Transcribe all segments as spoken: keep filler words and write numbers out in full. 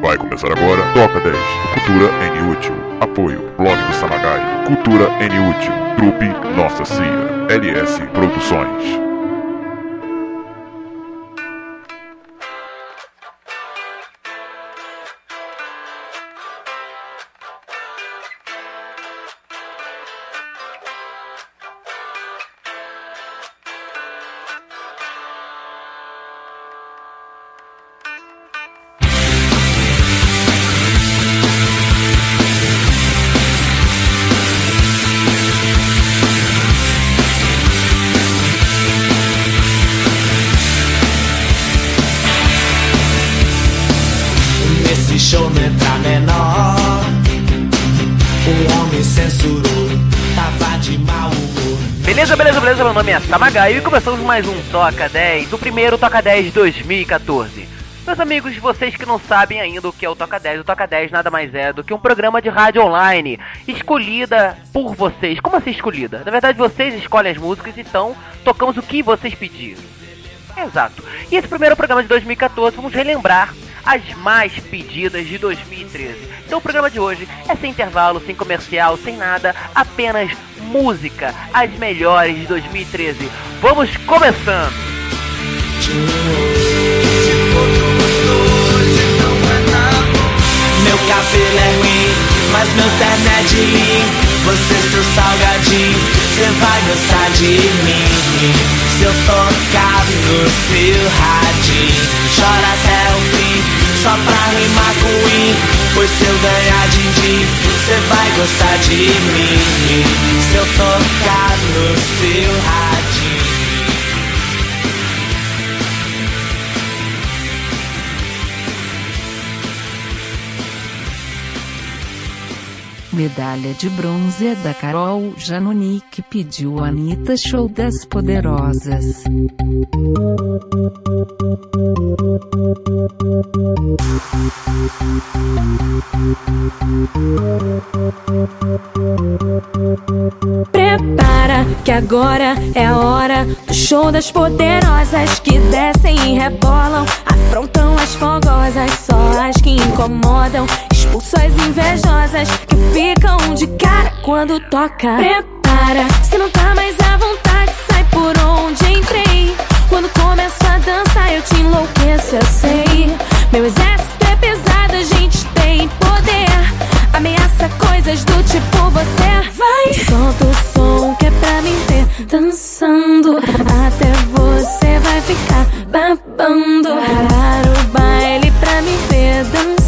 Vai começar agora, Toca dez, Cultura N Útil. Apoio, Blog do Samagai, Cultura N Útil, Trupe Nossa Cia, L S Produções. Show letra menor, o homem censurou, tava de mau humor. Beleza, beleza, beleza, meu nome é Samagai e começamos mais um Toca dez, o primeiro Toca dez de dois mil e catorze. Meus amigos, vocês que não sabem ainda o que é o Toca dez, o Toca dez nada mais é do que um programa de rádio online, escolhida por vocês. Como assim escolhida? Na verdade vocês escolhem as músicas, então tocamos o que vocês pediram. Exato. E esse primeiro programa de dois mil e catorze, vamos relembrar as mais pedidas de dois mil e treze. Então o programa de hoje é sem intervalo, sem comercial, sem nada, apenas música, as melhores de dois mil e treze. Vamos começando! Meu cabelo é ruim, mas meu terno é de linho. Você, seu salgadinho, cê vai gostar de mim. Se eu tocar no seu radinho, chora até o fim, só pra rimar com win. Pois se eu ganhar din-din, cê vai gostar de mim. Se eu tocar no seu radinho. Medalha de bronze é da Carol Janoni, que pediu Anitta Show das Poderosas. Prepara que agora é a hora do show das poderosas que descem e rebolam, afrontam as fogosas, só as que incomodam, expulsam as invejosas que ficam de cara quando toca. Prepara, se não tá mais à vontade, sai por onde entrei. Quando começo a dançar eu te enlouqueço, eu sei. Meu exército é pesado, a gente tem poder, ameaça coisas do tipo você. Vai, solta o som que é pra me ver dançando, até você vai ficar babando. Para o baile pra me ver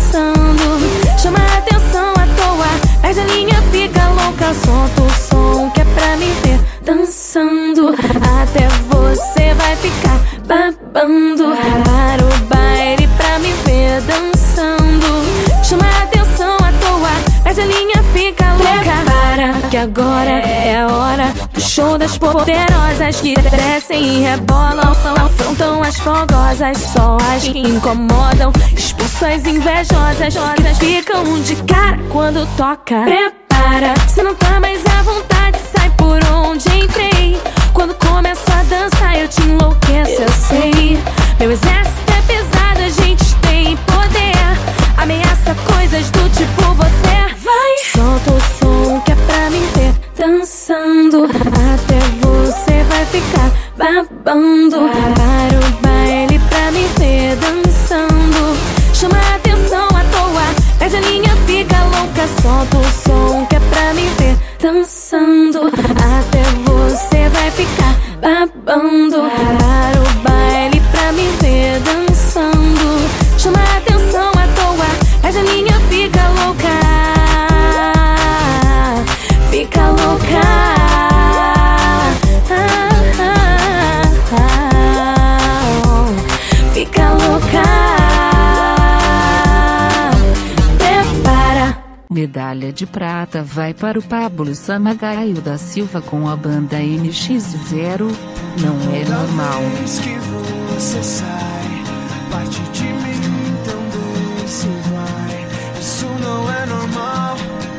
dançando, chama a atenção à toa, perde a linha, fica louca. Solta o som que é pra me ver dançando, até você vai ficar babando. Para o baile pra me ver dançando, chama a atenção à toa, perde a linha, fica louca. Prepara que agora é a hora do show das poderosas que descem e rebolam, afrontam as fogosas, só as que incomodam, expulsam as invejosas que ficam de cara quando toca. Prepara, se não tá mais à vontade, sai por onde entrei. Quando começo a dançar eu te enlouqueço, eu sei. Meu exército é pesado, a gente tem poder, ameaça coisas do tipo você. Vai, solta o som que é pra me ver dançando, até você vai ficar babando. Para o baile pra me ver dançando, chama a atenção à toa, perde a linha, fica louca. Solta o som que é pra me ver dançando, até você vai ficar babando. Para o baile pra me ver dançando, chama a atenção à toa, perde a linha, fica louca. Fica louca. Ah, ah, ah, oh. Fica louca. Prepara. Medalha de prata vai para o Pablo Samagaio da Silva com a banda N X zero, não é normal. Toda vez que você sai, parte de mim também se vai. Isso não é normal.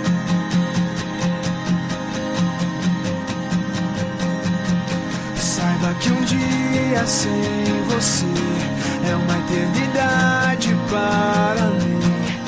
Saiba que um dia sem você é uma eternidade para mim.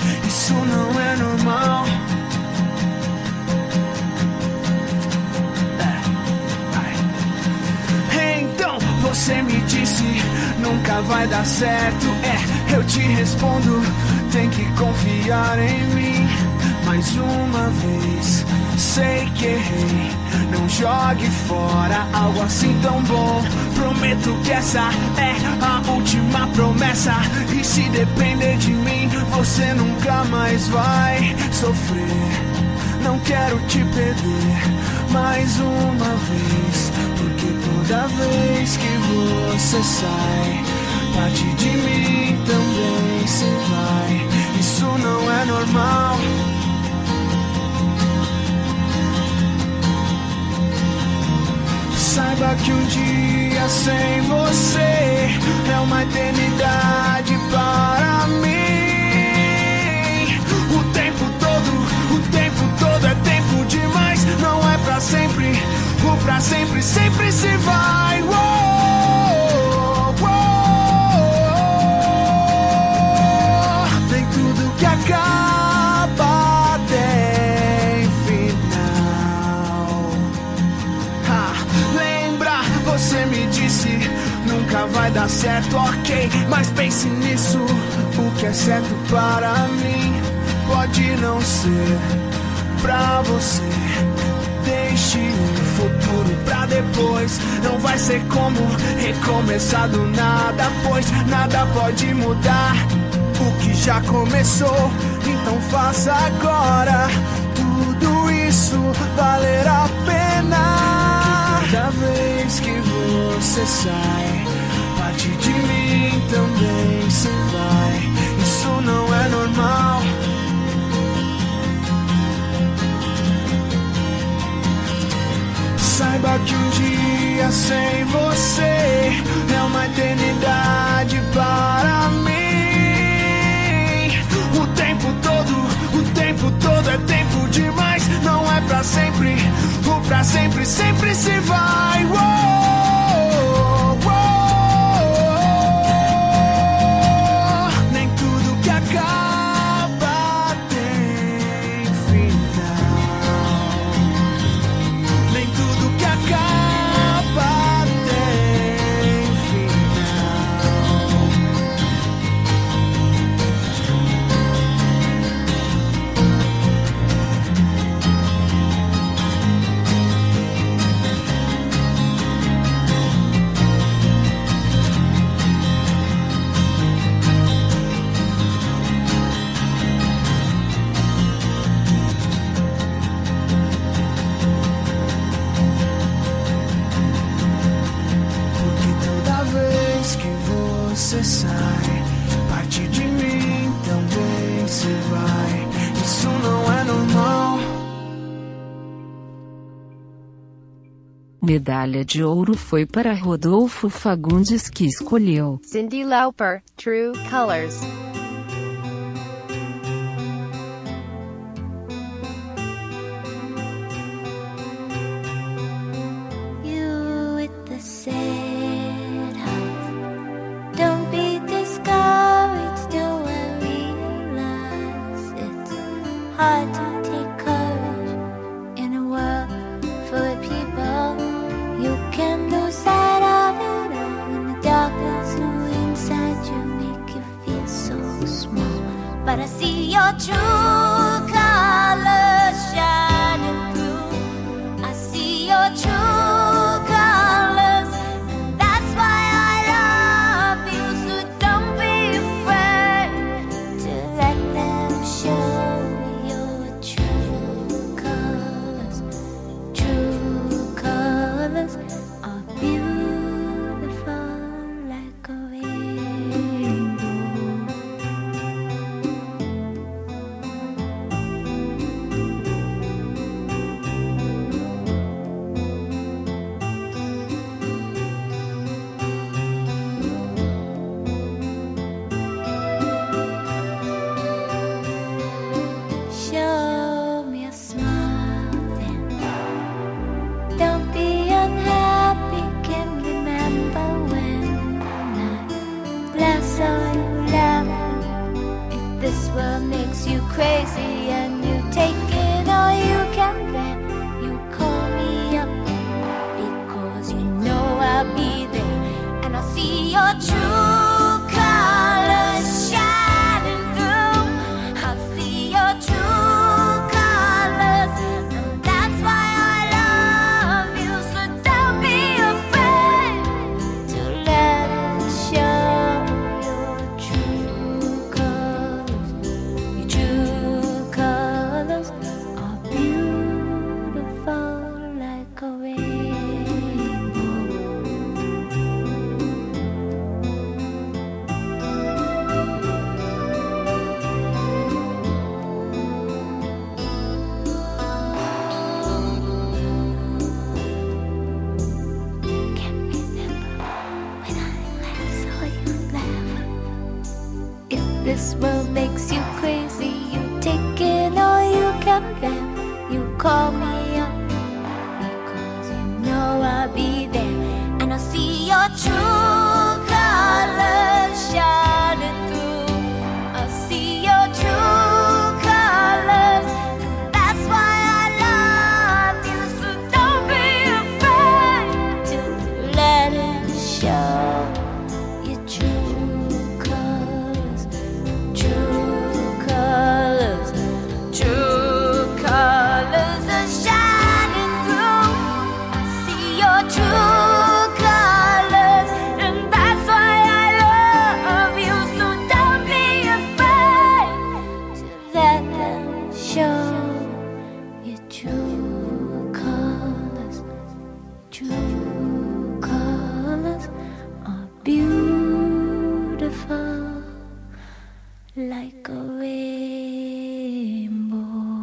nunca vai dar certo. É, eu te respondo, tem que confiar em mim. Mais uma vez, sei que errei. Não jogue fora algo assim tão bom. Prometo que essa é a última promessa. E se depender de mim, você nunca mais vai sofrer. Não quero te perder mais uma vez, porque toda vez que você sai, parte de mim também se vai. Isso não é normal. Saiba que um dia sem você é uma eternidade para mim. O tempo todo, o tempo todo é tempo demais. Não é pra sempre, o pra sempre sempre se vai. Uou, uou. Nem tudo que acaba tem final. Ha, lembra, você me disse, nunca vai dar certo, ok. Mas pense nisso, o que é certo para mim pode não ser pra você. Deixe o futuro pra depois. Não vai ser como recomeçar do nada, pois nada pode mudar o que já começou. Então faça agora tudo isso valer a pena. Cada vez que você sai, parte de mim também se vai. Isso não é normal. Saiba que um dia sem você é uma eternidade para mim. O tempo todo, o tempo todo é tempo demais. Não é pra sempre, o pra sempre sempre se vai. Uou, uou. Nem tudo que acaba tem final. Nem tudo que acaba tem final. Porque toda vez que você sai, parte de mim também se vai. Isso não é normal. Medalha de ouro foi para Rodolfo Fagundes, que escolheu Cyndi Lauper, True Colors. You with the sad heart. Don't be discouraged, do I realize it's hard to take courage in a world full of people. You can lose sight of it all, and the darkness inside you make you feel so small. But I see your true colors shining through. I see your true colors, and that's why I love you. So don't be afraid to let them show your true colors. True colors are beautiful like a rainbow. Show me a smile then. Don't be unhappy, can remember when I last saw you laughing. If this world makes you crazy and you take it all you can bear, you call me up because you know I'll be there, and I'll see your true this world makes you crazy, you take it or you can bear. You call me up because you know I'll be there, and I'll see your true colors shining through. I'll see your true colors, and that's why I love you. So don't be afraid to let it show. Your true colors, true colors, true colors are shining through. I see your true colors, and that's why I love you. So don't be afraid to let them show. Your true colors, true colors are beautiful like a rainbow.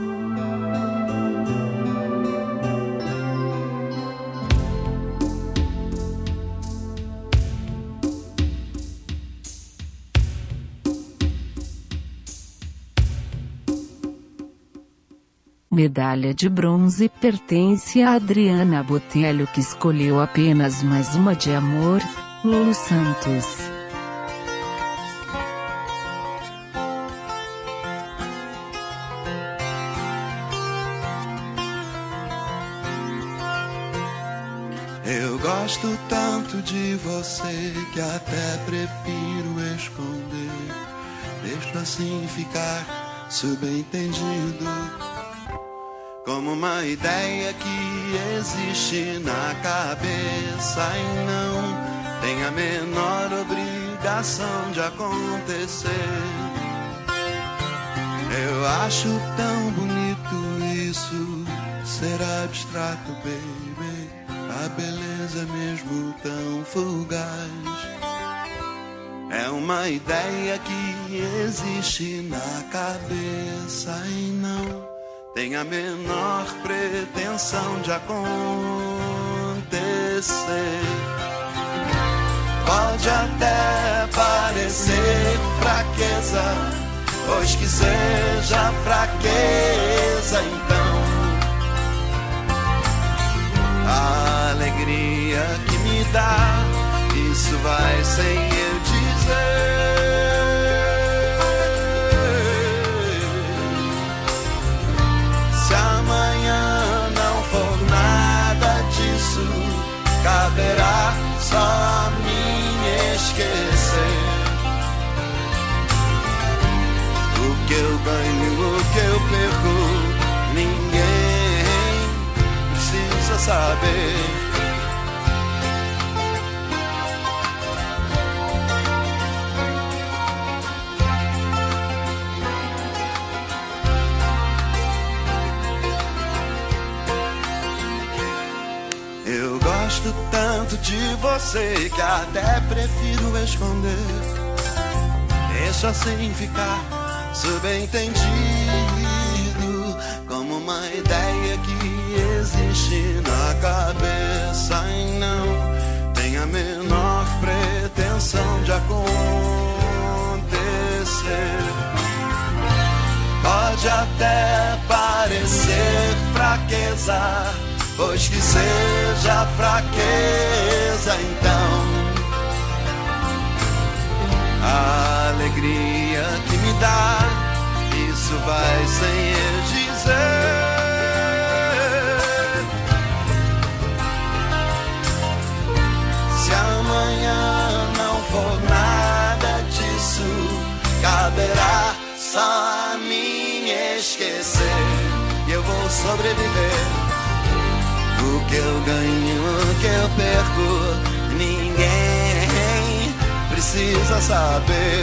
Medalha de bronze pertence a Adriana Botelho, que escolheu apenas mais uma de amor, Lulu Santos. Eu gosto tanto de você que até prefiro esconder. Deixo assim ficar subentendido, como uma ideia que existe na cabeça e não tem a menor obrigação de acontecer. Eu acho tão bonito isso, ser abstrato, baby. A beleza mesmo tão fugaz é uma ideia que existe na cabeça e não tem a menor pretensão de acontecer. Pode até parecer fraqueza, pois que seja fraqueza, então a alegria que me dá, isso vai sem eu dizer. Se amanhã não for nada disso, caberá só a mim esquecer. O que eu ganho, o que eu perco, ninguém precisa saber. Eu gosto tanto de você que até prefiro esconder. Deixa assim ficar subentendido, como uma ideia que existe na cabeça e não tem a menor pretensão de acontecer. Pode até parecer fraqueza, pois que seja fraqueza, então a alegria que me dá, isso vai sem eu dizer. Se amanhã não for nada disso, caberá só a mim esquecer. E eu vou sobreviver. O que eu ganho, o que eu perco, ninguém precisa saber.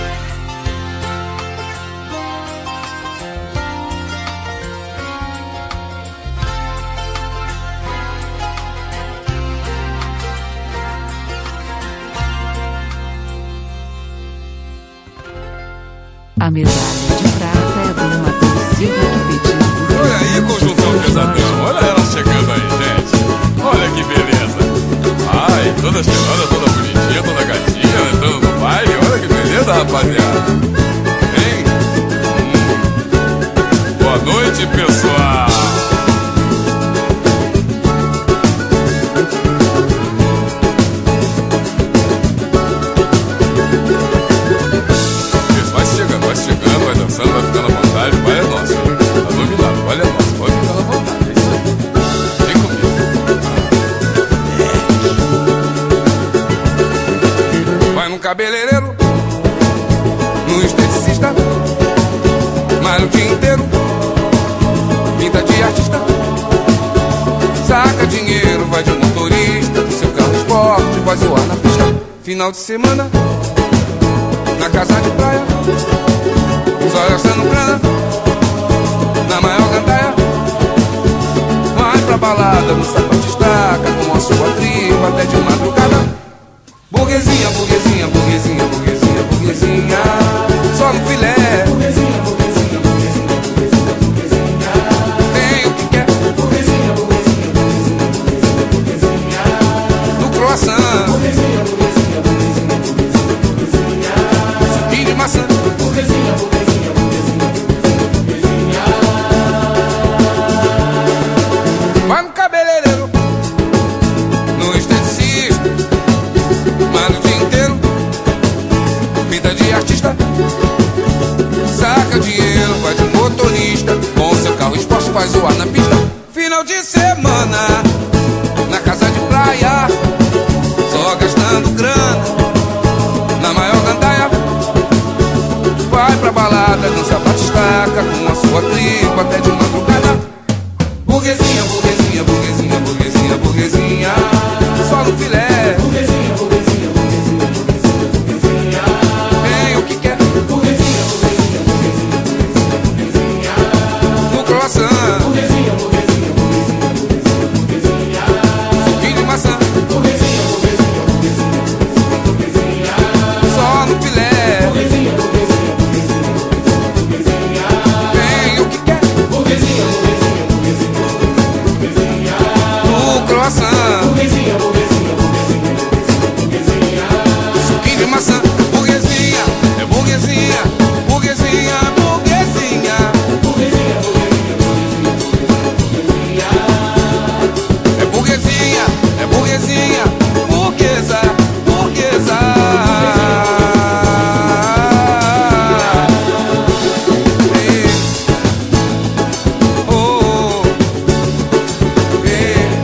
A medalha de prata é do Matheus Silva, que pediu. Olha aí, conjuntão pesadão. Olha ela chegando aí, gente. Olha que beleza. Ai, toda cheirosa, toda bonitinha, toda gatinha, entrando no baile. Olha que beleza, rapaziada. cabeleireiro, no esteticista, malha o dia inteiro, pinta de artista, saca dinheiro, vai de motorista, do seu carro esporte, vai zoar na pista. Final de semana, na casa de praia, só gastando grana, na maior gandaia. Vai pra balada, no sapato estaca, com a sua tripa até de madrugada. Burguesinha, burguesinha, burguesinha, burguesinha, burguesinha, só no filé. Burguesinha, burguesinha, burguesinha, burguesinha, burguesinha, tem o que quer. Burguesinha, burguesinha, burguesinha, burguesinha, burguesinha, no croissant. Burguesinha, burguesinha, burguesinha, burguesinha, burguesinha, suquinho de maçã. Burguesinha, burguesinha, burguesinha, burguesinha, burguesinha. Vai no cabeleireiro, no esteticista, malha o dia inteiro, vida de artista, saca dinheiro, vai de motorista, com seu carro esporte faz zoar na pista. Final de semana, na casa de praia, só gastando grana, na maior gandaia. Vai pra balada, no sapato estaca, com a sua tripa até de madrugada. Burguesinha, burguesinha, burguesinha, burguesinha, burguesinha, só no filé. Burguesinha, burguesinha, burguesinha, burguesinha, burguesinha, tem o que quer. Burguesinha, burguesinha, burguesinha, burguesinha, burguesinha, no croissant. Burguesinha, burguesinha, burguesinha, burguesinha, burguesinha, suquinho de maçã. Burguesinha, burguesinha, burguesinha, burguesinha, burguesinha, só no filé. Burguesinha, burguesinha, burguesinha, burguesinha, burguesinha, tem o que quer. Burguesinha, burguesinha, burguesinha, burguesinha, no croissant. Burguesinha, burguesinha, burguesinha, burguesinha, suquinho de maçã. Burguesinha, é burguesinha, burguesinha, burguesinha. Burguesinha, burguesinha, burguesinha, burguesinha, é burguesinha, é burguesinha, burguesa, burguesa. Ei, oh, ei,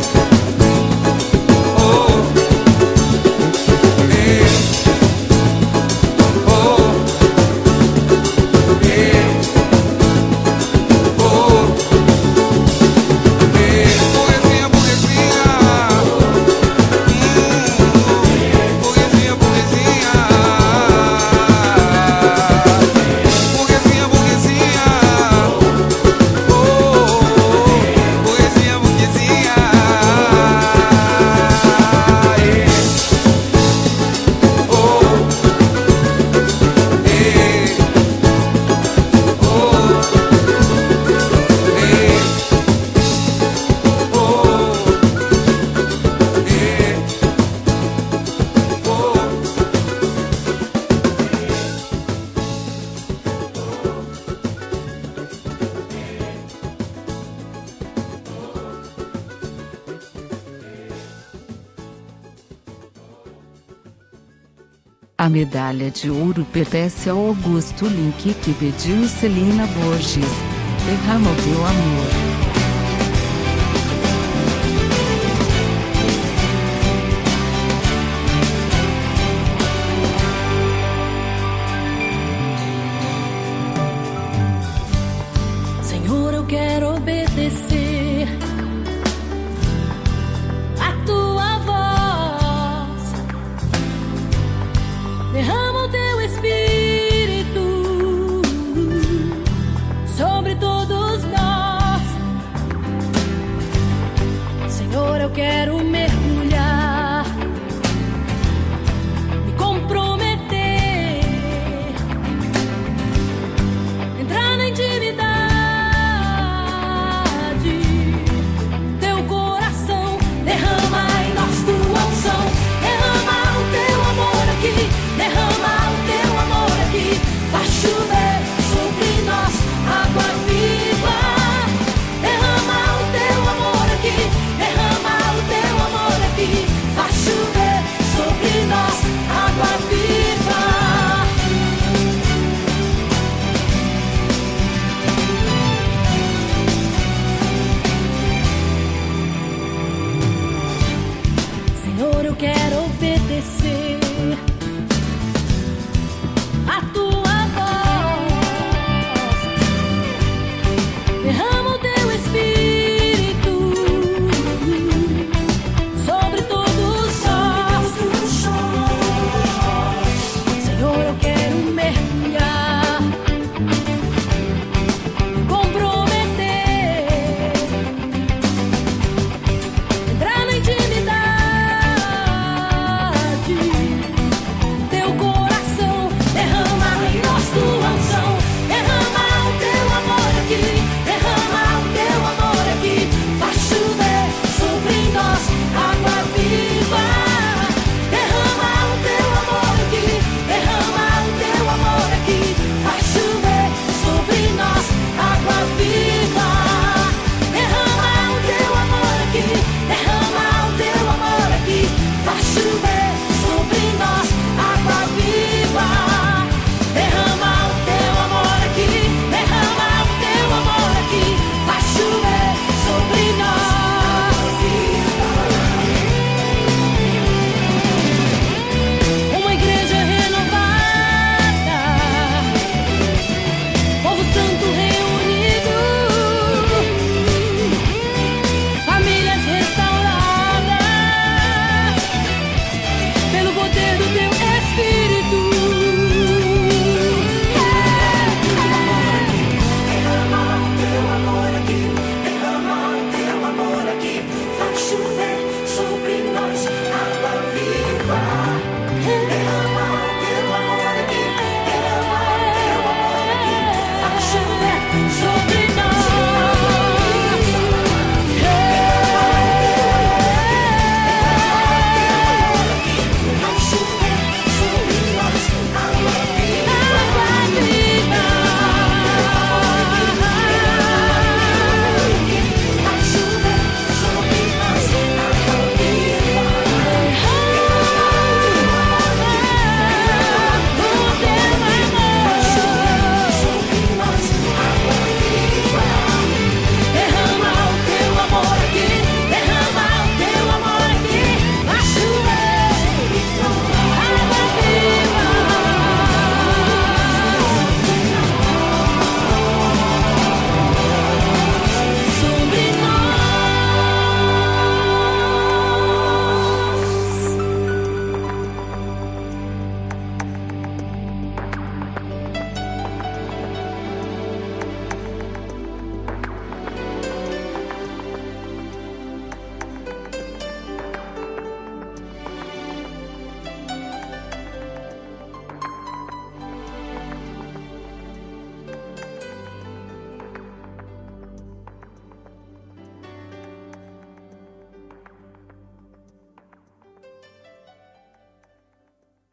oh, ei, oh, ei, oh, ei, burguesinha, burguesinha, hum, burguesinha, burguesinha, burguesinha, burguesinha, oh, burguesinha, burguesinha, ei, oh, ei, oh, ei, A medalha de ouro pertence ao Augusto Link, que pediu Celina Borges. Derrama o teu amor. Senhor, eu quero obedecer a tua voz. Derrama o teu espírito sobre todos nós. Senhor, eu quero mergulhar, me comprometer, entrar na intimidade. Teu coração derrama em nós tua unção. Derrama o teu amor aqui, derrama o teu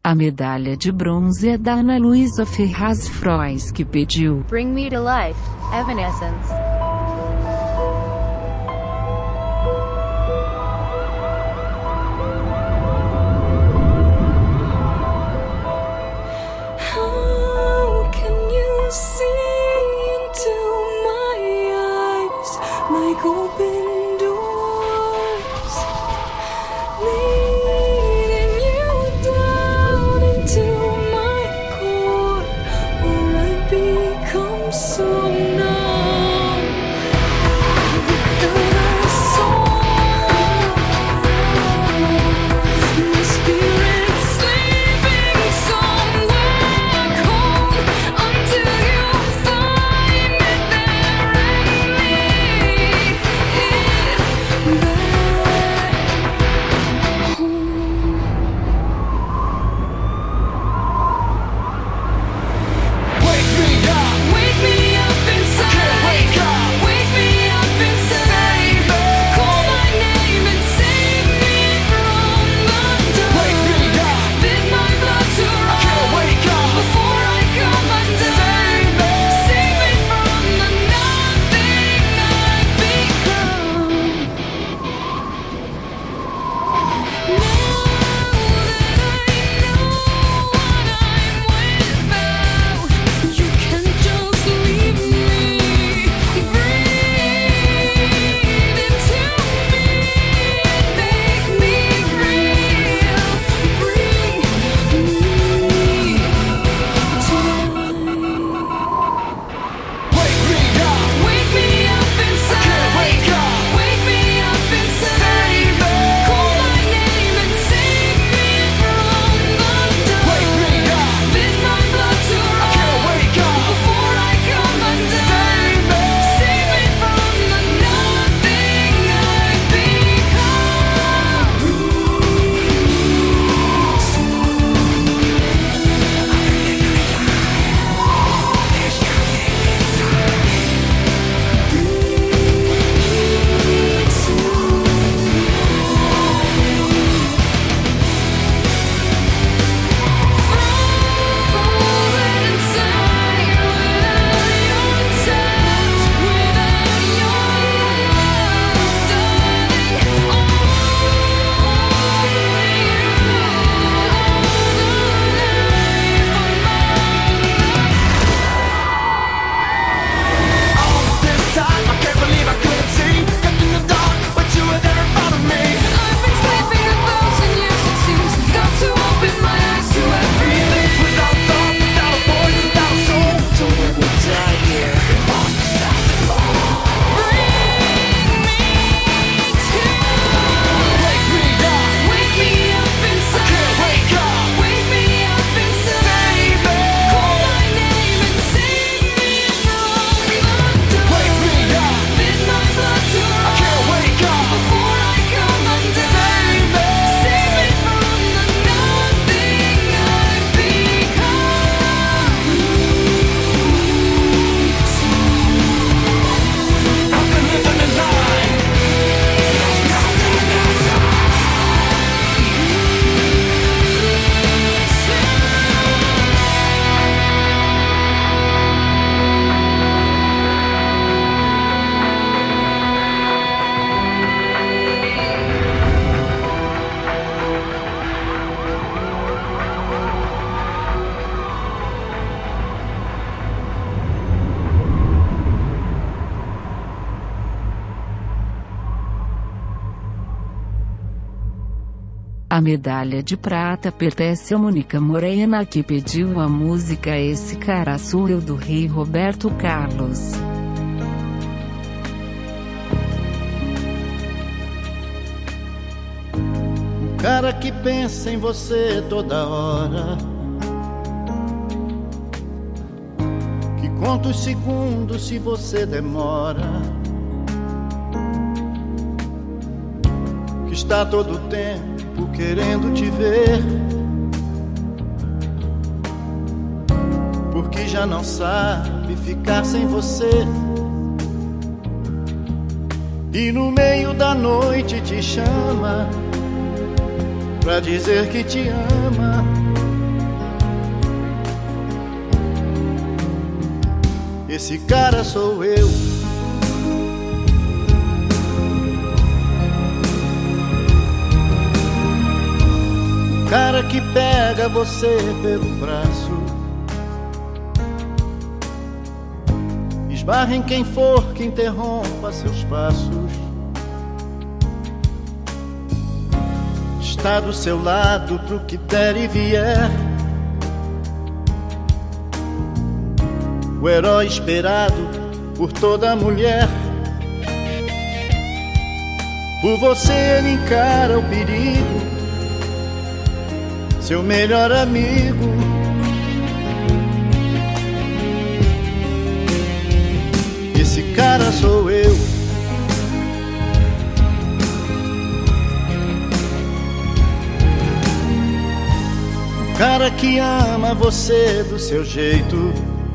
A medalha de bronze é da Ana Luísa Ferraz Frois, que pediu Bring Me to Life, Evanescence. How can you see into my eyes like open doors, leading you down into my core, where I become so numb without a soul. My spirit sleeping somewhere cold until you find it there and lead it back home. Wake me up, Wake me up inside. can't wake up. Wake me up inside. Call my name and save me from the dark. Wake me up, Bid my blood to run can't wake up. before I come undone. Save me from the nothing I've become. Now that I know what I'm without, you can just leave me. Breathe into me, make me real. Bring me to life. Wake me up, Wake me up inside. can't wake up. Wake me up inside. Call my name and save me from the dark. Wake me up, Bid my blood to run can't wake up. before I come undone. Save me from the nothing I've become. Frozen inside without your touch, without your love, darling. Only you are the life of my All this time, I can't believe I couldn't see. Kept in the dark, but you were there in front of me. I've been sleeping a thousand years, it seems. Got to open my eyes to everything. Without thought, without a voice, without a soul. So when we die here, lost without the law. Bring me to Wake me up, Wake me up inside. can't wake up. Wake me up inside. Call my name and save me from the dark. Wake me up, Bid my blood to run can't wake up. before I come undone. Save me from the nothing I've become. I've been living a lie. There's nothing outside. A medalha de prata pertence a Mônica Morena, que pediu a música Esse Cara Sou Eu, do rei Roberto Carlos. O cara que pensa em você toda hora, que conta os segundos se você demora, que está todo o tempo querendo te ver, porque já não sabe ficar sem você. E no meio da noite te chama pra dizer que te ama, Esse cara sou eu. O cara que pega você pelo braço, esbarra em quem for que interrompa seus passos, está do seu lado pro que der e vier, o herói esperado por toda mulher. Por você ele encara o perigo, seu melhor amigo. Esse cara sou eu. O cara que ama você do seu jeito,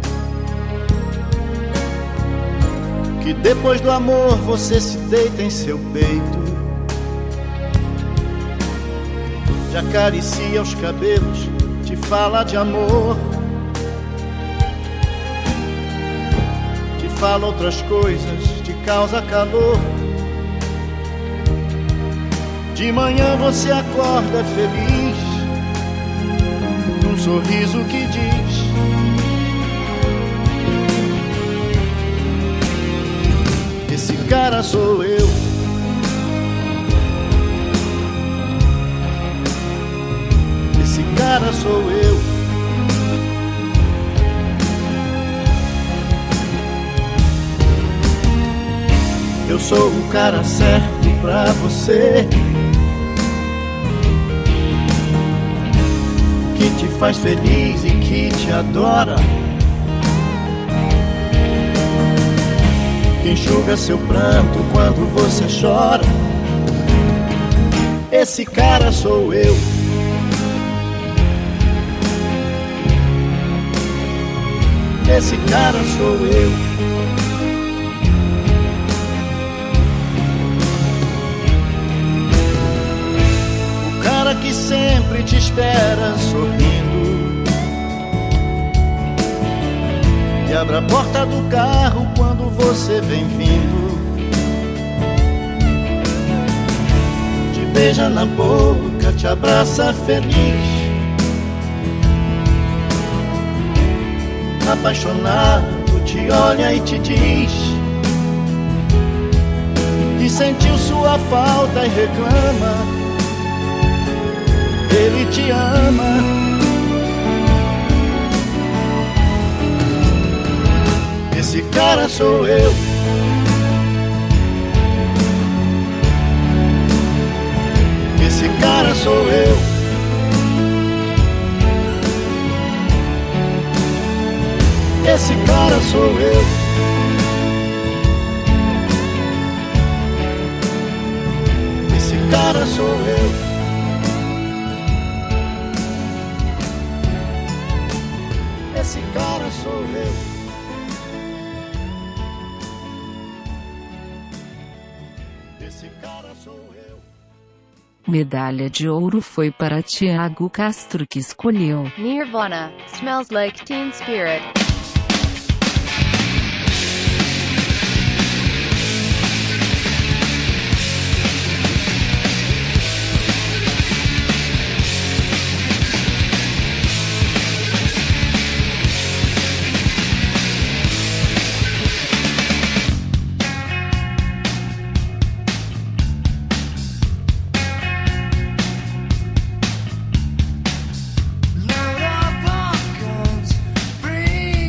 que depois do amor você se deita em seu peito, te acaricia os cabelos, te fala de amor, te fala outras coisas, te causa calor. De manhã você acorda feliz, num sorriso que diz: esse cara sou eu. Esse cara sou eu. Eu sou o cara certo pra você, que te faz feliz e que te adora, que enxuga seu pranto quando você chora. Esse cara sou eu. Esse cara sou eu. O cara que sempre te espera sorrindo, e abre a porta do carro quando você vem vindo, te beija na boca, te abraça feliz, apaixonado, te olha e te diz que sentiu sua falta e reclama. Ele te ama. Esse cara sou eu. Esse cara sou eu. Esse cara sou eu. Esse cara sou eu. Esse cara sou eu. Esse cara sou eu. Medalha de ouro foi para Thiago Castro, que escolheu Nirvana, Smells Like Teen Spirit. Load up on guns, breathe.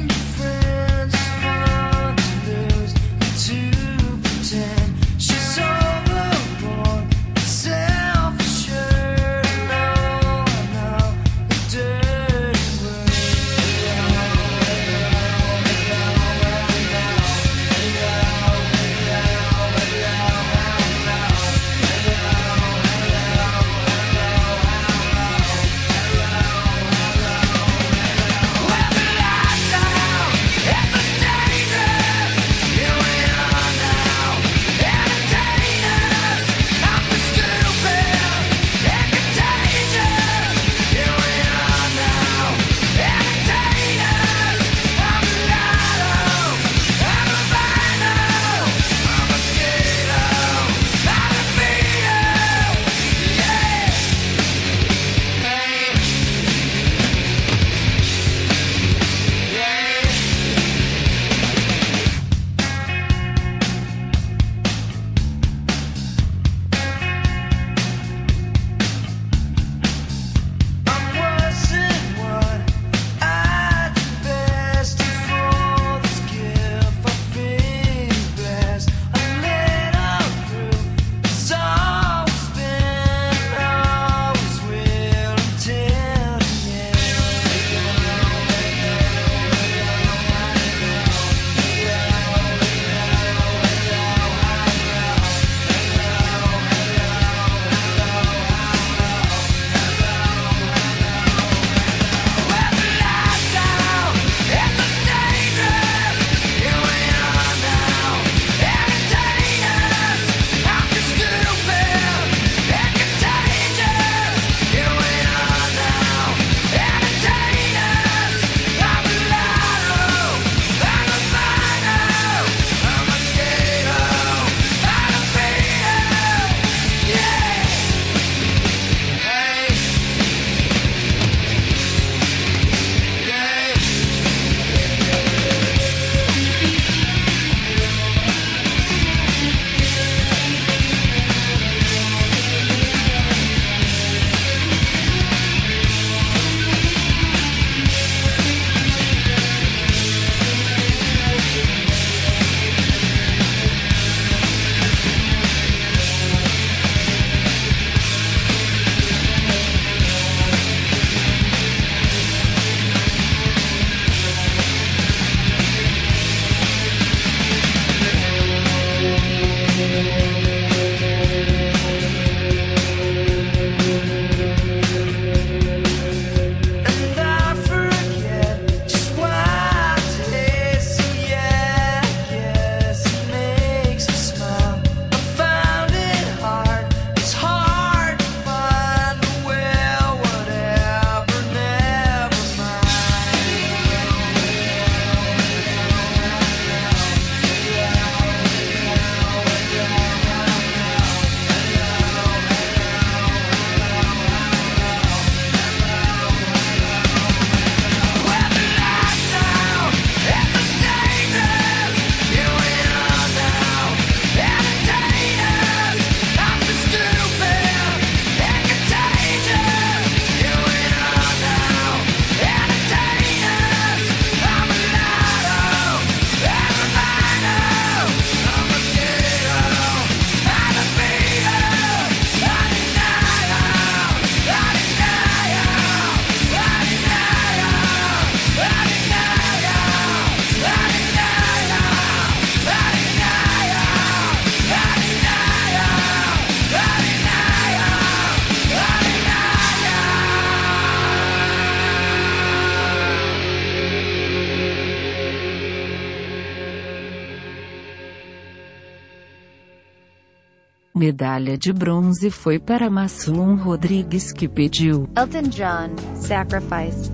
Medalha de bronze foi para Maslum Rodrigues, que pediu Elton John, Sacrifice.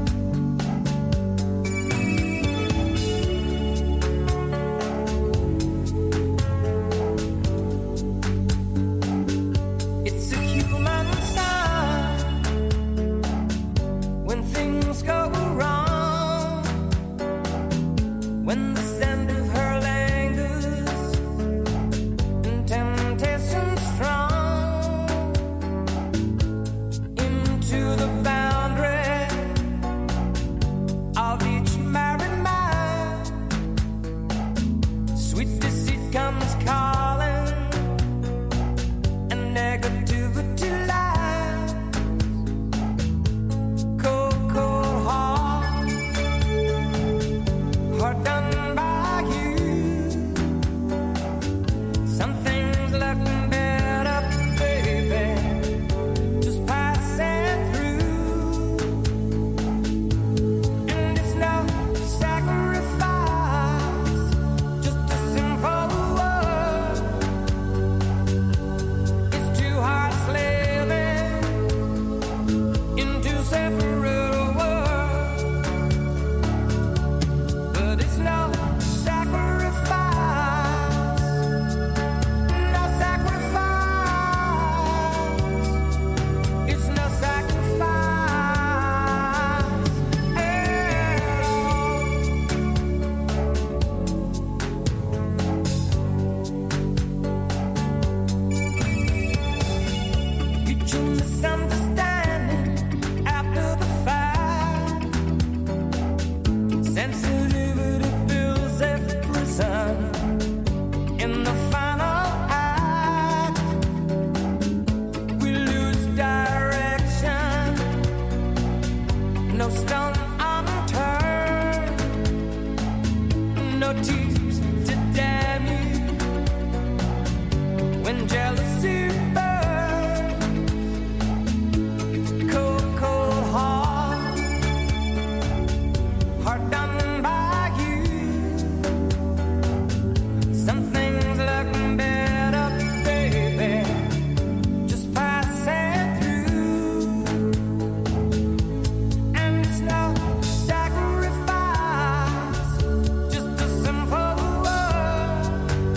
It's a human sign when things go wrong, when the scent of her lingers and temptation strong into the boundary of each married man. Sweet deceit comes calling, negativity lies. Cold, cold heart, heart done by you. Some things look better, baby, just passing through. And it's no sacrifice, just a simple word. It's two hearts living in two separate worlds, but it's no sacrifice, no sacrifice. It's no sacrifice at all. Mutual misunderstanding after the fact. Sensitivity builds a prison in the final act. We lose direction, no stone unturned, no tears to damn you when jealousy burns. Cold, cold heart, heart done by you. Some things look better, baby, just passing through. And it's no sacrifice, just a simple word.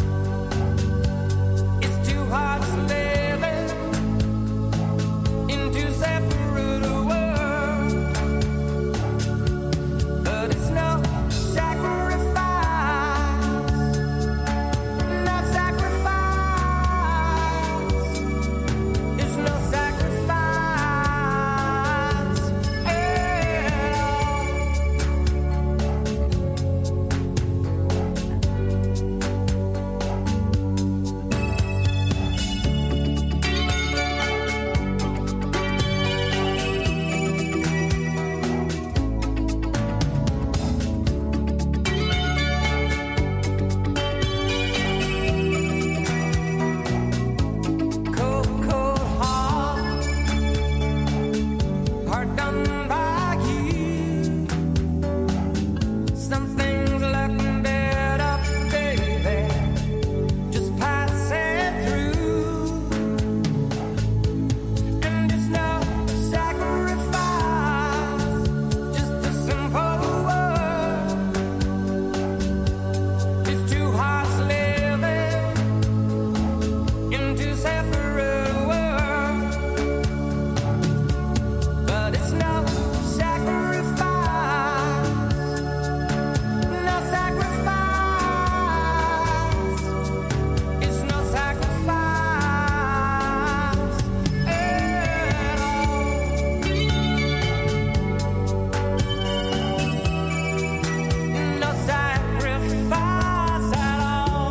It's two hearts living in two separate worlds, but it's no sacrifice, no sacrifice. It's no sacrifice at all. Cold, cold heart, heart done by you. Some things look better, baby, just passing through. And it's no sacrifice, just a simple word. It's two hearts living in two separate worlds, but it's no sacrifice, no sacrifice. It's no sacrifice at all. No sacrifice at all.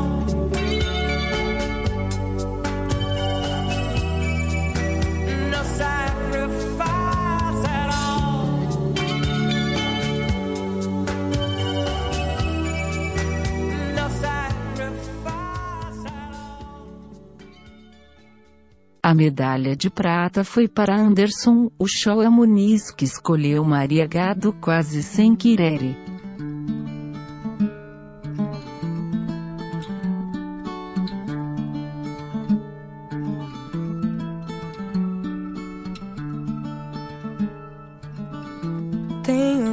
No sacrifice at all. No sacrifice at all. A medalha de prata foi para Anderson Uchoa Muniz, que escolheu Maria Gado quase sem querer.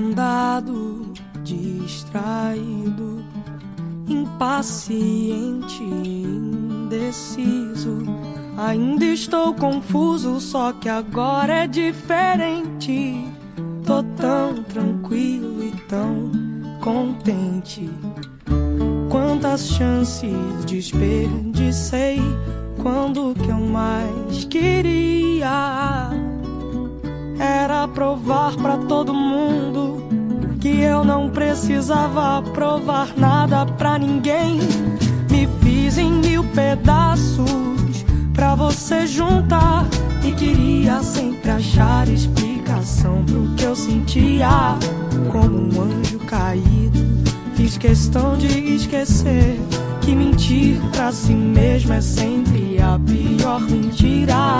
andado distraído, impaciente, indeciso. Ainda estou confuso, só que agora é diferente. Tô tão tranquilo e tão contente. Quantas chances desperdicei quando o que eu mais queria era provar pra todo mundo que eu não precisava provar nada pra ninguém. Me fiz em mil pedaços pra você juntar e queria sempre achar explicação pro que eu sentia. Como um anjo caído, fiz questão de esquecer que mentir pra si mesmo é sempre a pior mentira.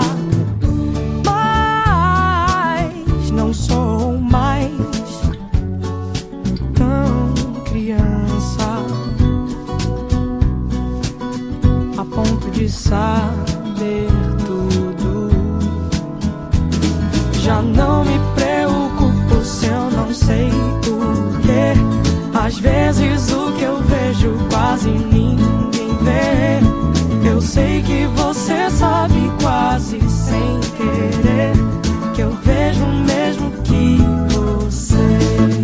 Mas não sou mais tão criança a ponto de saber tudo. Já não me preocupo se eu não sei porquê. Às vezes o que eu vejo quase ninguém vê. Eu sei que você sabe quase sem querer que eu vejo o mesmo que você.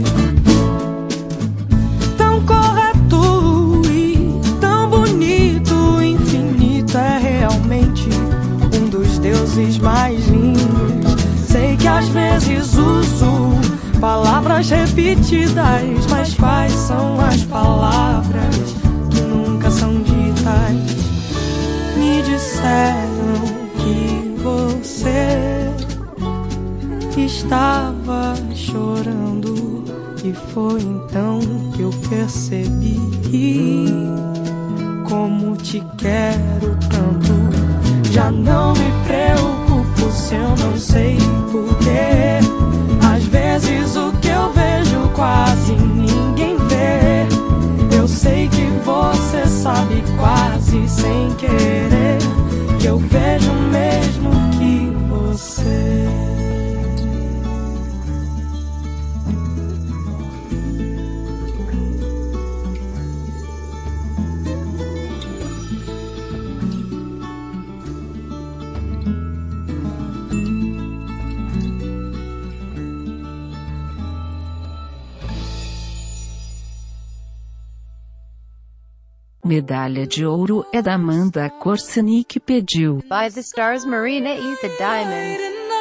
Tão correto e tão bonito, infinito é realmente um dos deuses mais lindos. Sei que às vezes uso palavras repetidas, mas quais são as palavras que nunca são ditas? Me disseram que você estava chorando e foi então que eu percebi como te quero tanto. Já não me preocupo se eu não sei porquê. Às vezes o que eu vejo quase ninguém vê. Eu sei que você sabe quase sem querer que eu vejo o mesmo que você. Medalha de ouro é da Amanda Corsani, que pediu. By the Stars, Marina E. the Diamond.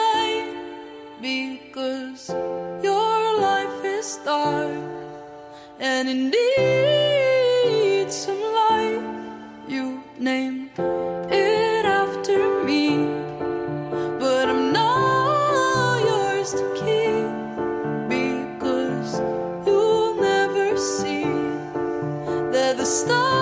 Because your life is dark and it needs some light. You named it after me, but I'm not yours to keep. Because you'll never see that the stars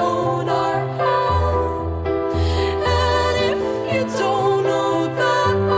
don't know that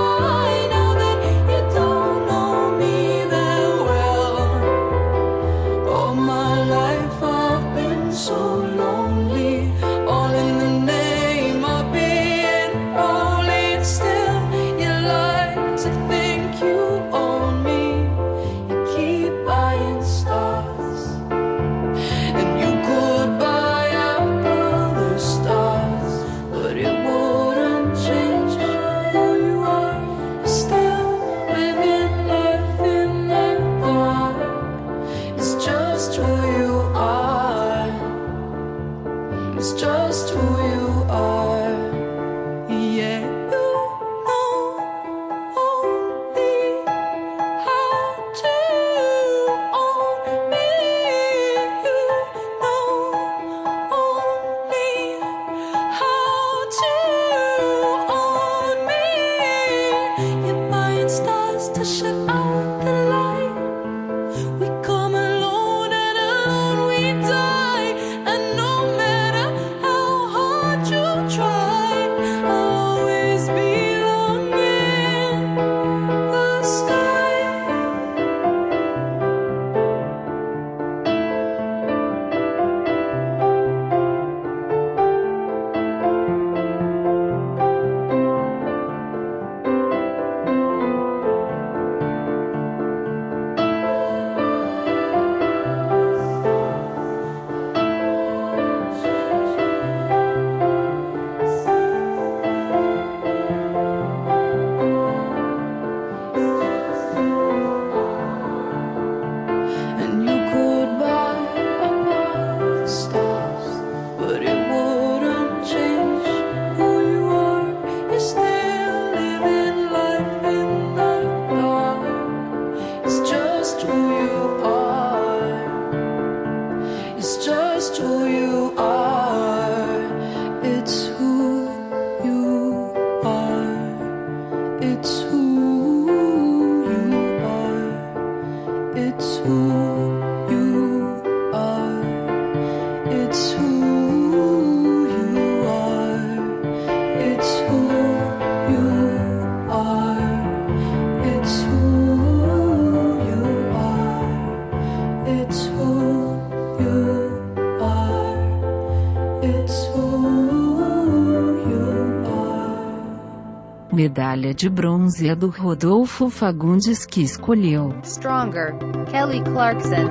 Medalha de bronze é do Rodolfo Fagundes, que escolheu Stronger, Kelly Clarkson.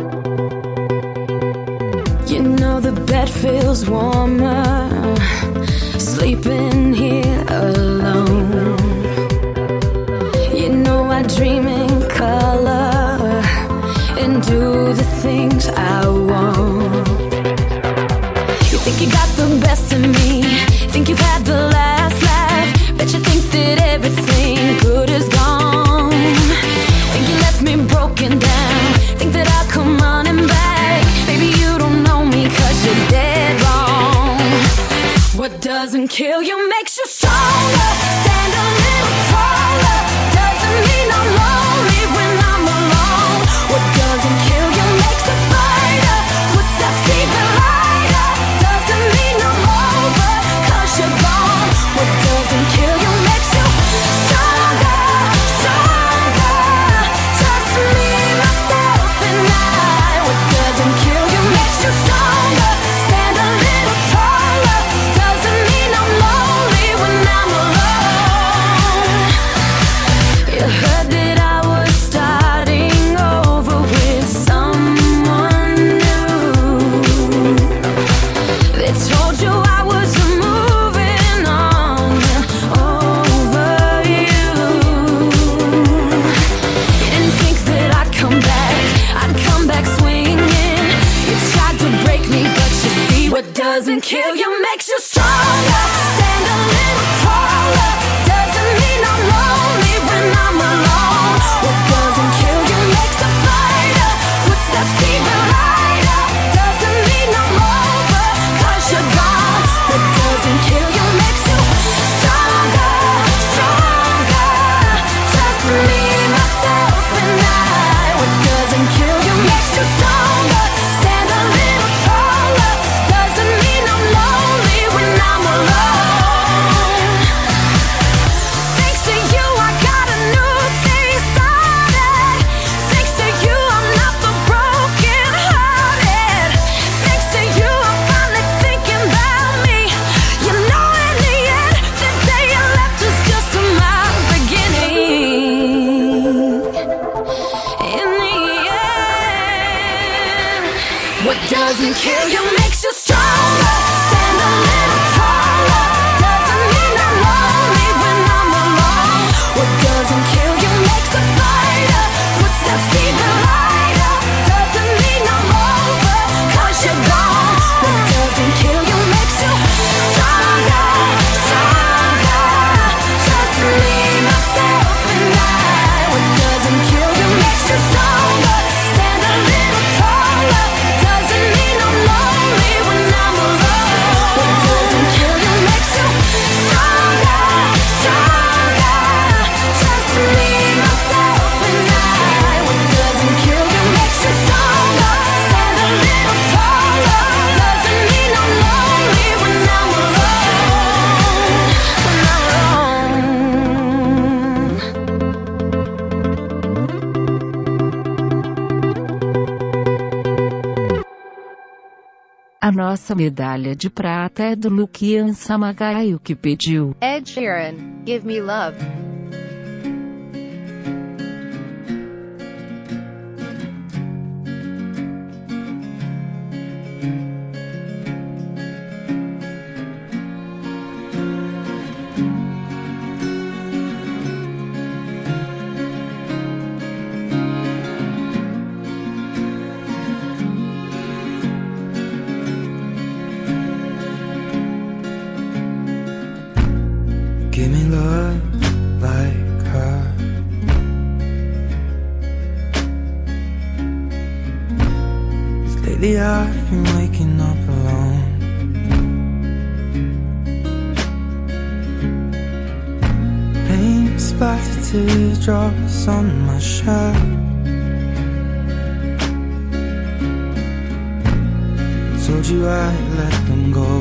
You know the bed feels warmer, sleeping here alone. You know I dream in color and do the things I want. You think you got the best of me, think you've had the last laugh, bet you think that everything good is gone. Think you left me broken down, think that I'll come running back. Maybe you don't know me cause you're dead wrong. What doesn't kill you makes you stronger. Stand a little taller. Doesn't mean I'm lonely when I'm alone. What doesn't kill you makes a fighter. Footsteps even lighter. Doesn't mean I'm over cause you're gone. What doesn't kill you makes you stronger, stronger. Just me, myself and I. What doesn't kill you makes you stronger. Stand a little taller. Doesn't mean I'm lonely when I'm alone. You heard that I was starting over with someone new. They told you I was moving on over you. You didn't think that I'd come back, I'd come back swinging. You tried to break me, but you see what doesn't kill you makes you stronger. Stand a little taller. Doesn't mean I'm lonely when I'm alone. What doesn't kill you makes a fighter. Footsteps even lighter. Doesn't mean I'm over cause you're gone. What doesn't kill you makes you stronger, stronger. Just me, myself and I. What doesn't kill you makes you stronger. Stand a little taller. Doesn't mean I'm lonely when I'm alone. Thanks to you I got a new thing started. Thanks to you I'm not the broken hearted. Thanks to you I'm finally thinking about me. You know in the end the day you left was just my beginning. In the end, what doesn't kill you makes you stronger. Stand a little taller. Doesn't mean I'm lonely when I'm alone. What doesn't kill you makes a fighter. Footsteps even lighter. Doesn't mean I'm over cause you're gone. What doesn't kill you makes you stronger, stronger. Just me, myself and I. What doesn't kill you makes you stronger. Stand a little taller. Doesn't mean I'm lonely when I'm alone. What doesn't kill you makes you stronger, stronger. Just me, myself and I. What doesn't kill you makes you stronger. Stand a little taller. Doesn't mean I'm lonely when I'm alone. When I'm A nossa medalha de prata é do Lukian Samagaio, que pediu Ed Sheeran, Give Me Love. Give me love like her. Cause lately I've been waking up alone. Paint splattered teardrops on my shirt. Told you I'd let them go.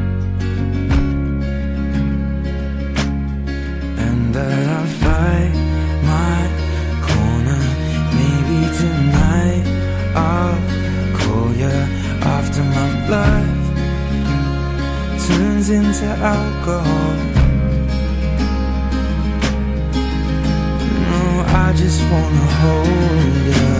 That I'll fight my corner. Maybe tonight I'll call you after my blood turns into alcohol. wanna hold you.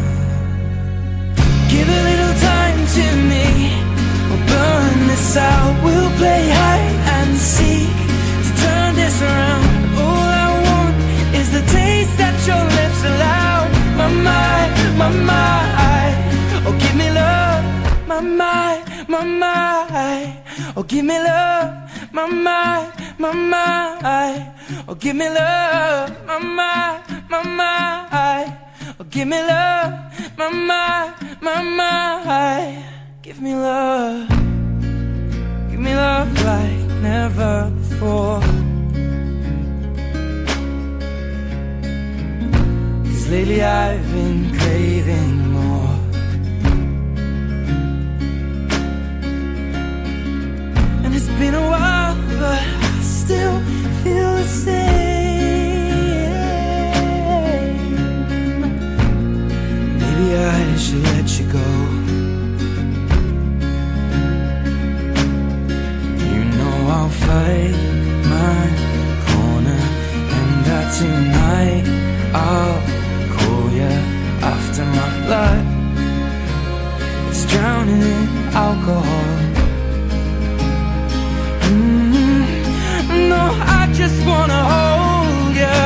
Give a little time to me, we'll burn this out. We'll play hide and seek to turn this around. All I want is the taste that your lips allow. My mind, my mind, oh give me love. My mind, my mind, oh give me love. My mind, my mind, oh give me love. My mind, my mind, oh give me love. My mind, my mind, give me love. Give me love like never before. 'Cause lately I've been craving more. And it's been a while, but I still feel the same. Maybe I should let you go. You know I'll fight my corner, and that tonight I'll call you after my blood is drowning in alcohol. Mm-hmm. No, I just wanna hold you.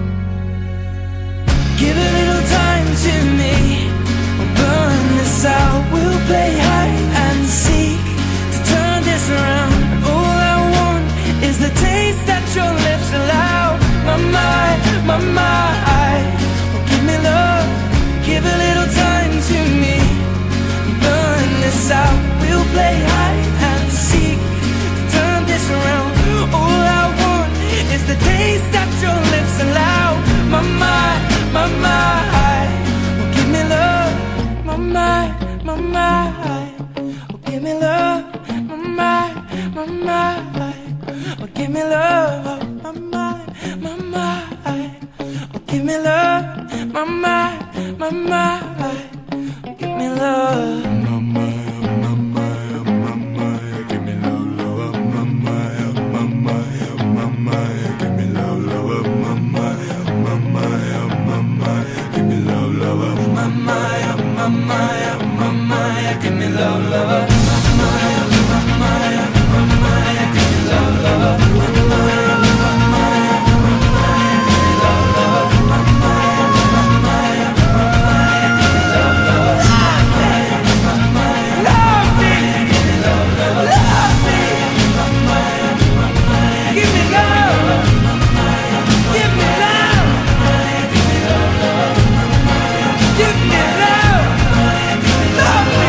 Give a little time to me, we'll burn this out. We'll play hide and seek to turn this around. All I want is the taste that your lips allow. My mind, my mind, oh give me love. Give a little time to me, burn this out. We'll play hide and seek to turn this around. All I want is the taste that your lips allow. My mind, my mind, oh give me love. My mind, my mind, oh give me love. My mind, my mind, oh give me love. My mind, my mind, oh give me love. My mind, my mind, oh give me love. My mind, my mind, my mind, give me love, love. My mind, my mind, my mind, give me love, love. My mind, my mind, my mind, give me love, love. My mind, my mind, my mind, give me love, love. My mind, my mind, my mind, give me love, love. My mind, my mind, my mind, give me love, love. My mind, my mind, my mind, give me love, love. My mind, love me, give me love, love. Love me, my mind, my mind, give me love. Give me love, give me love, love. Give me love, love me.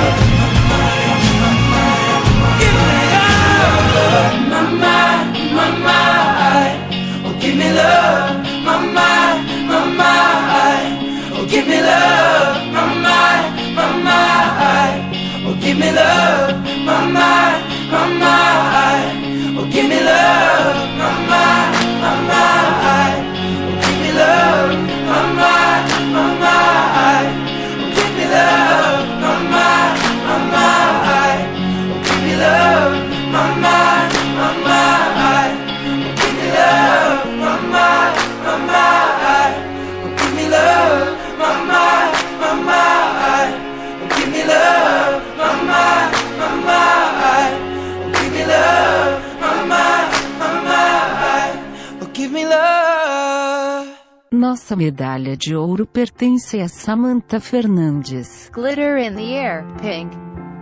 Give me love, my mind, my mind. Oh, give me love, my mind, my mind. Oh, give me love, my mind, my mind. Oh, give me love, my mind, my mind. Oh, give me love, my mind, my mind. Oh, give me love, my mind, my mind. Oh, give me love, my mind, my mind. Oh, give me love, my mind, my mind. Oh, give me love, my mind, my mind. Oh, give me love, my mind, my mind. Oh, give me love, my mind, my mind. Oh, give me love, my mind, my mind. Oh, give me love. Nossa medalha de ouro pertence a Samantha Fernandes. Glitter in the air, Pink.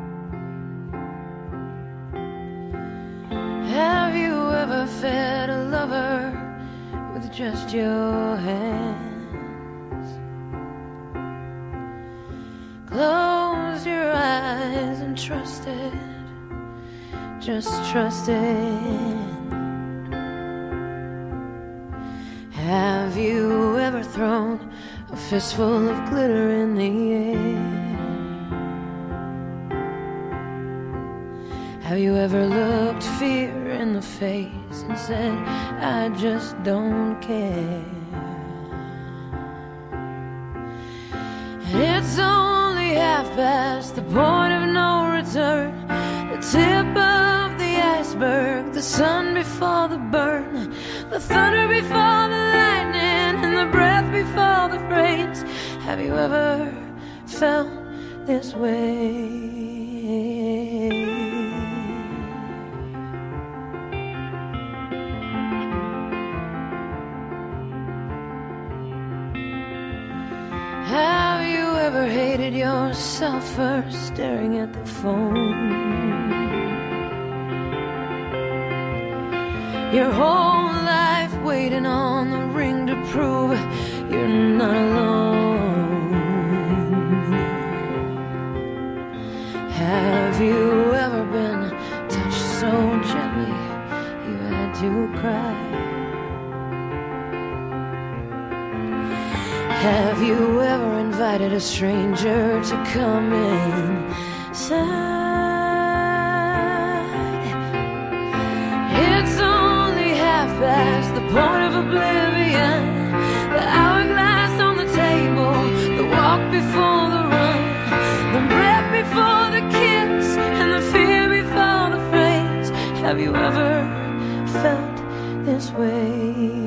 Have you ever fed a lover with just your hands? Close your eyes and trust it, just trust it. Have you ever thrown a fistful of glitter in the air? Have you ever looked fear in the face and said, I just don't care? And it's only half past the point of no return, the tip of the iceberg, the sun before the burn, the thunder before the lightning, and the breath before the rain. you ever felt this way? Have you ever hated yourself for staring at the phone? Your whole life waiting on the ring to prove you're not alone. Have you ever been touched so gently you had to cry? Have you ever invited a stranger to come inside? It's only half past the point of oblivion, the hourglass on the table, the walk before the run, the breath before the kiss, and the fear before the phrase. Have you ever felt this way?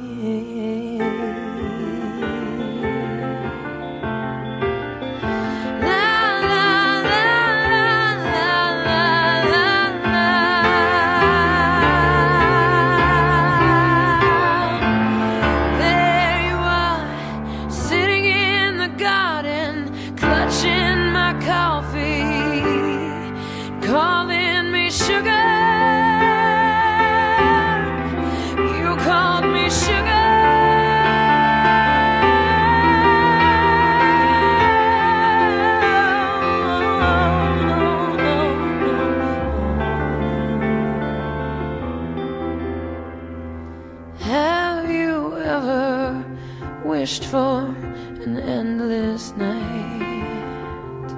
Wished for an endless night,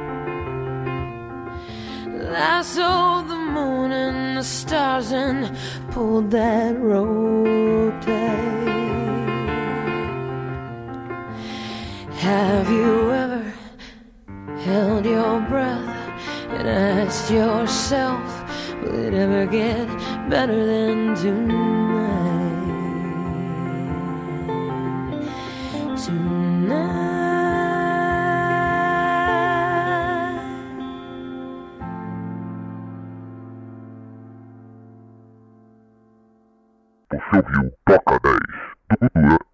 lassoed the moon and the stars and pulled that rope tight. Have you ever held your breath and asked yourself, will it ever get better than tonight? Você ouviu Toca dez do Cultura